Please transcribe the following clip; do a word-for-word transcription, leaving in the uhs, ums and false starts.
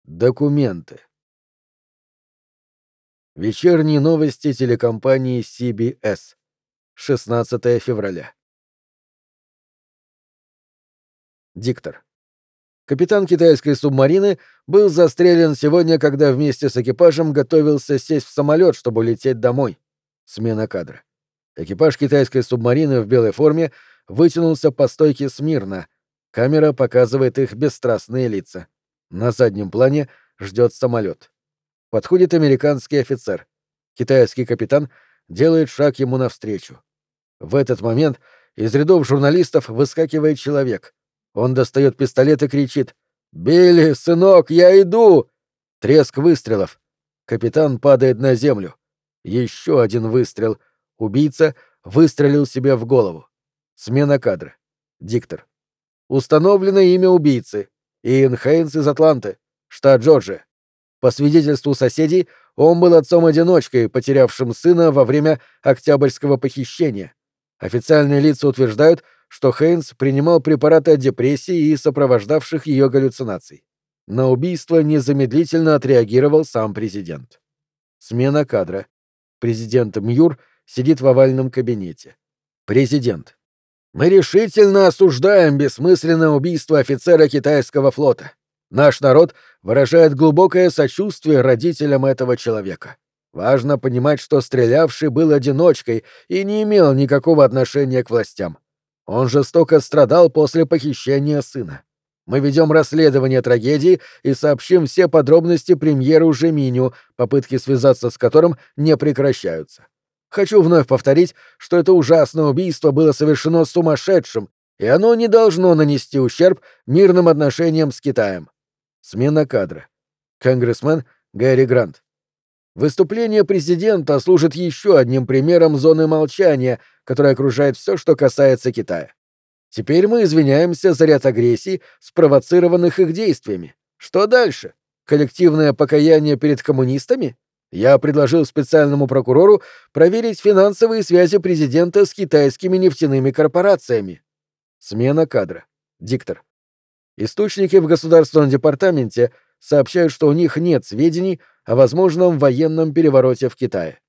Документы. Вечерние новости телекомпании си би эс. шестнадцатое февраля. Диктор. Капитан китайской субмарины был застрелен сегодня, когда вместе с экипажем готовился сесть в самолет, чтобы улететь домой. Смена кадра. Экипаж китайской субмарины в белой форме вытянулся по стойке смирно. Камера показывает их бесстрастные лица. На заднем плане ждет самолет. Подходит американский офицер. Китайский капитан делает шаг ему навстречу. В этот момент из рядов журналистов выскакивает человек. Он достает пистолет и кричит: «Билли, сынок, я иду!» Треск выстрелов. Капитан падает на землю. Еще один выстрел. Убийца выстрелил себе в голову. Смена кадра. Диктор. Установлено имя убийцы. Иэн Хейнс из Атланты, штат Джорджия. По свидетельству соседей, он был отцом-одиночкой, потерявшим сына во время Октябрьского похищения. Официальные лица утверждают, что Хейнс принимал препараты от депрессии и сопровождавших ее галлюцинаций. На убийство незамедлительно отреагировал сам президент. Смена кадра. Президент Мьюр сидит в овальном кабинете. Президент. Мы решительно осуждаем бессмысленное убийство офицера китайского флота. Наш народ выражает глубокое сочувствие родителям этого человека. Важно понимать, что стрелявший был одиночкой и не имел никакого отношения к властям. Он жестоко страдал после похищения сына. Мы ведем расследование трагедии и сообщим все подробности премьеру Жеминю, попытки связаться с которым не прекращаются. Хочу вновь повторить, что это ужасное убийство было совершено сумасшедшим, и оно не должно нанести ущерб мирным отношениям с Китаем. Смена кадра. Конгрессмен Гэри Грант. Выступление президента служит еще одним примером зоны молчания, которая окружает все, что касается Китая. Теперь мы извиняемся за ряд агрессий, спровоцированных их действиями. Что дальше? Коллективное покаяние перед коммунистами? Я предложил специальному прокурору проверить финансовые связи президента с китайскими нефтяными корпорациями. Смена кадра. Диктор. Источники в Государственном департаменте сообщают, что у них нет сведений о возможном военном перевороте в Китае.